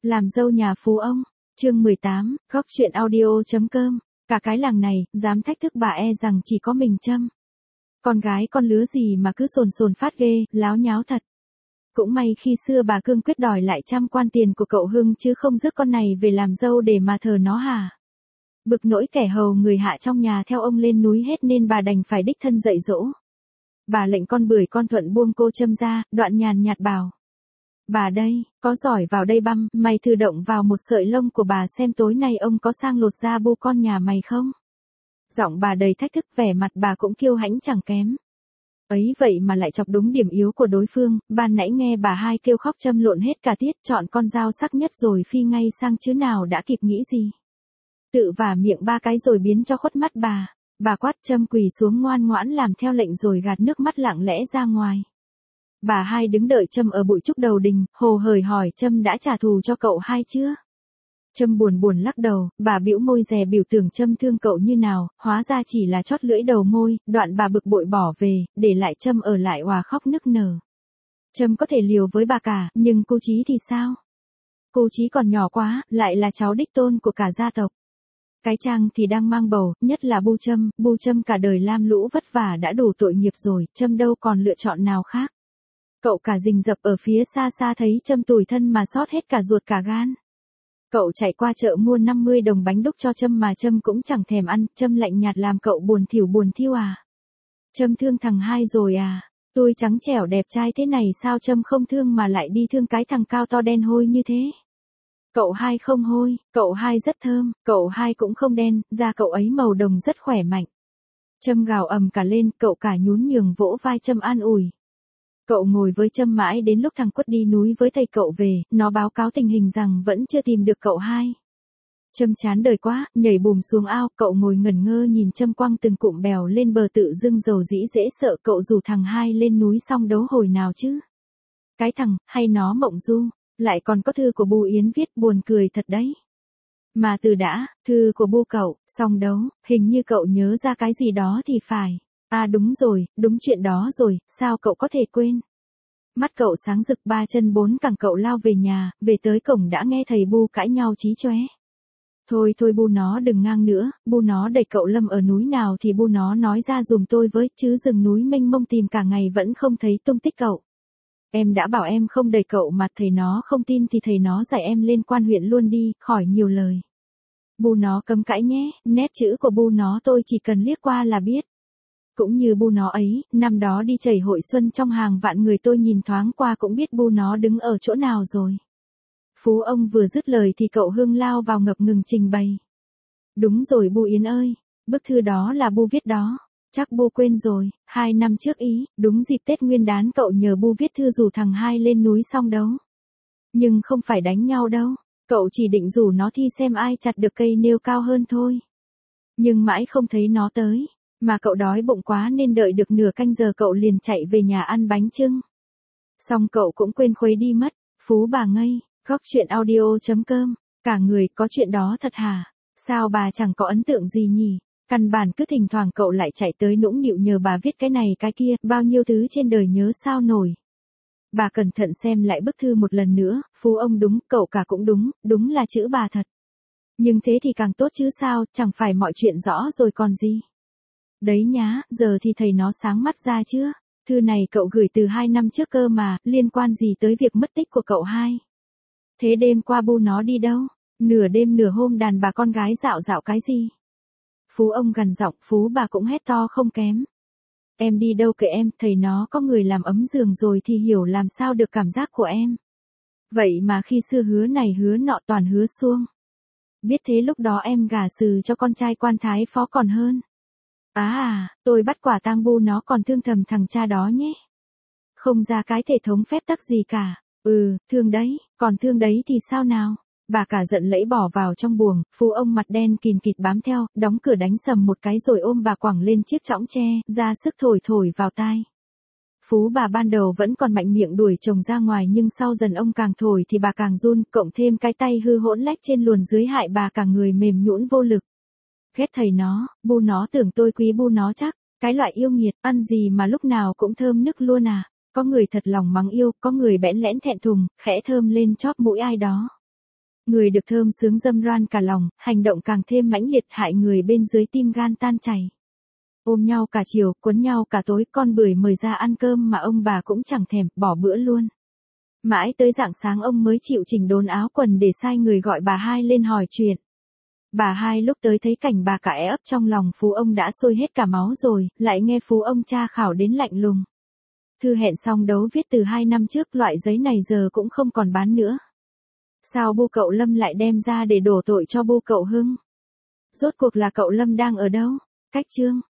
Làm dâu nhà phú ông, chương 18, góc truyện audio.com, cả cái làng này, dám thách thức bà e rằng chỉ có mình Trâm. Con gái con lứa gì mà cứ sồn sồn phát ghê, láo nháo thật. Cũng may khi xưa bà cương quyết đòi lại 100 quan tiền của cậu Hưng chứ không rước con này về làm dâu để mà thờ nó hả. Bực nỗi kẻ hầu người hạ trong nhà theo ông lên núi hết nên bà đành phải đích thân dạy dỗ. Bà lệnh con Bưởi con Thuận buông cô Trâm ra, đoạn nhàn nhạt bảo. Bà đây, có giỏi vào đây băm, mày thử động vào một sợi lông của bà xem tối nay ông có sang lột da bu con nhà mày không? Giọng bà đầy thách thức, vẻ mặt bà cũng kiêu hãnh chẳng kém. Ấy vậy mà lại chọc đúng điểm yếu của đối phương, ban nãy nghe bà hai kêu khóc Trâm lộn hết cả tiết, chọn con dao sắc nhất rồi phi ngay sang chứ nào đã kịp nghĩ gì. Tự vả miệng 3 cái rồi biến cho khuất mắt bà quát Trâm quỳ xuống ngoan ngoãn làm theo lệnh rồi gạt nước mắt lặng lẽ ra ngoài. Bà hai đứng đợi Trâm ở bụi trúc đầu đình, hồ hởi hỏi Trâm đã trả thù cho cậu hai chưa? Trâm buồn buồn lắc đầu, bà bĩu môi dè biểu tưởng Trâm thương cậu như nào, hóa ra chỉ là chót lưỡi đầu môi, đoạn bà bực bội bỏ về, để lại Trâm ở lại òa khóc nức nở. Trâm có thể liều với bà cả, nhưng cô Chí thì sao? Cô Chí còn nhỏ quá, lại là cháu đích tôn của cả gia tộc. Cái Trang thì đang mang bầu, nhất là Bu Trâm cả đời lam lũ vất vả đã đủ tội nghiệp rồi, Trâm đâu còn lựa chọn nào khác. Cậu cả rình rập ở phía xa xa thấy Trâm tủi thân mà xót hết cả ruột cả gan. Cậu chạy qua chợ mua 50 đồng bánh đúc cho Trâm mà Trâm cũng chẳng thèm ăn, Trâm lạnh nhạt làm cậu buồn thiu à. Trâm thương thằng hai rồi à, tôi trắng trẻo đẹp trai thế này sao Trâm không thương mà lại đi thương cái thằng cao to đen hôi như thế. Cậu hai không hôi, cậu hai rất thơm, cậu hai cũng không đen, da cậu ấy màu đồng rất khỏe mạnh. Trâm gào ầm cả lên, cậu cả nhún nhường vỗ vai Trâm an ủi. Cậu ngồi với Trâm mãi đến lúc thằng Quất đi núi với thầy cậu về, nó báo cáo tình hình rằng vẫn chưa tìm được cậu hai. Trâm chán đời quá, nhảy bùm xuống ao, cậu ngồi ngẩn ngơ nhìn Trâm quăng từng cụm bèo lên bờ tự dưng dầu dĩ dễ sợ cậu rủ thằng hai lên núi xong đấu hồi nào chứ. Cái thằng, hay nó mộng du, lại còn có thư của Bu Yến viết buồn cười thật đấy. Mà từ đã, thư của Bu cậu, xong đấu, hình như cậu nhớ ra cái gì đó thì phải. À đúng rồi, đúng chuyện đó rồi, sao cậu có thể quên. Mắt cậu sáng rực 3 chân 4 cẳng cậu lao về nhà, về tới cổng đã nghe thầy Bu cãi nhau chí chóe. Thôi Bu nó đừng ngang nữa, Bu nó đẩy cậu lâm ở núi nào thì Bu nó nói ra dùm tôi với, chứ rừng núi mênh mông tìm cả ngày vẫn không thấy tung tích cậu. Em đã bảo em không đẩy cậu mà thầy nó không tin thì thầy nó giải em lên quan huyện luôn đi, khỏi nhiều lời. Bu nó cấm cãi nhé, nét chữ của Bu nó tôi chỉ cần liếc qua là biết. Cũng như Bu nó ấy, năm đó đi chảy hội xuân trong hàng vạn người tôi nhìn thoáng qua cũng biết Bu nó đứng ở chỗ nào rồi. Phú ông vừa dứt lời thì cậu Hưng lao vào ngập ngừng trình bày. Đúng rồi Bu Yến ơi, bức thư đó là Bu viết đó. Chắc Bu quên rồi, 2 năm trước ý, đúng dịp Tết Nguyên Đán cậu nhờ Bu viết thư rủ thằng hai lên núi xong đấu. Nhưng không phải đánh nhau đâu, cậu chỉ định rủ nó thi xem ai chặt được cây nêu cao hơn thôi. Nhưng mãi không thấy nó tới. Mà cậu đói bụng quá nên đợi được nửa canh giờ cậu liền chạy về nhà ăn bánh chưng. Xong cậu cũng quên khuấy đi mất, Phú bà ngây, góc truyện audio.com, cả người có chuyện đó thật hả? Sao bà chẳng có ấn tượng gì nhỉ? Căn bản cứ thỉnh thoảng cậu lại chạy tới nũng nịu nhờ bà viết cái này cái kia, bao nhiêu thứ trên đời nhớ sao nổi. Bà cẩn thận xem lại bức thư một lần nữa, Phú ông đúng, cậu cả cũng đúng, đúng là chữ bà thật. Nhưng thế thì càng tốt chứ sao, chẳng phải mọi chuyện rõ rồi còn gì. Đấy nhá, giờ thì thầy nó sáng mắt ra chưa? Thư này cậu gửi từ 2 năm trước cơ mà, liên quan gì tới việc mất tích của cậu hai? Thế đêm qua Bu nó đi đâu? Nửa đêm nửa hôm đàn bà con gái dạo cái gì? Phú ông gằn giọng, Phú bà cũng hét to không kém. Em đi đâu kệ em, thầy nó có người làm ấm giường rồi thì hiểu làm sao được cảm giác của em. Vậy mà khi xưa hứa này hứa nọ toàn hứa suông. Biết thế lúc đó em gả sừ cho con trai quan thái phó còn hơn. Tôi bắt quả tang Bu nó còn thương thầm thằng cha đó nhé. Không ra cái thể thống phép tắc gì cả. Thương đấy, còn thương đấy thì sao nào? Bà cả giận lẫy bỏ vào trong buồng, Phú ông mặt đen kìn kịt bám theo, đóng cửa đánh sầm một cái rồi ôm bà quẳng lên chiếc chõng tre, ra sức thổi vào tai. Phú bà ban đầu vẫn còn mạnh miệng đuổi chồng ra ngoài nhưng sau dần ông càng thổi thì bà càng run, cộng thêm cái tay hư hỗn lách trên luồn dưới hại bà cả người mềm nhũn vô lực. Ghét thầy nó, Bu nó tưởng tôi quý Bu nó chắc, cái loại yêu nghiệt, ăn gì mà lúc nào cũng thơm nức luôn à, có người thật lòng mắng yêu, có người bẽn lẽn thẹn thùng, khẽ thơm lên chóp mũi ai đó. Người được thơm sướng dâm ran cả lòng, hành động càng thêm mãnh liệt hại người bên dưới tim gan tan chảy. Ôm nhau cả chiều, quấn nhau cả tối, con bưởi mời ra ăn cơm mà ông bà cũng chẳng thèm, bỏ bữa luôn. Mãi tới rạng sáng ông mới chịu chỉnh đốn áo quần để sai người gọi bà Hai lên hỏi chuyện. Bà Hai lúc tới thấy cảnh bà cả ấp trong lòng Phú ông đã sôi hết cả máu rồi, lại nghe Phú ông tra khảo đến lạnh lùng. Thư hẹn xong đấu viết từ 2 năm trước, loại giấy này giờ cũng không còn bán nữa. Sao bu cậu Lâm lại đem ra để đổ tội cho bu cậu Hưng? Rốt cuộc là cậu Lâm đang ở đâu? Cách chương.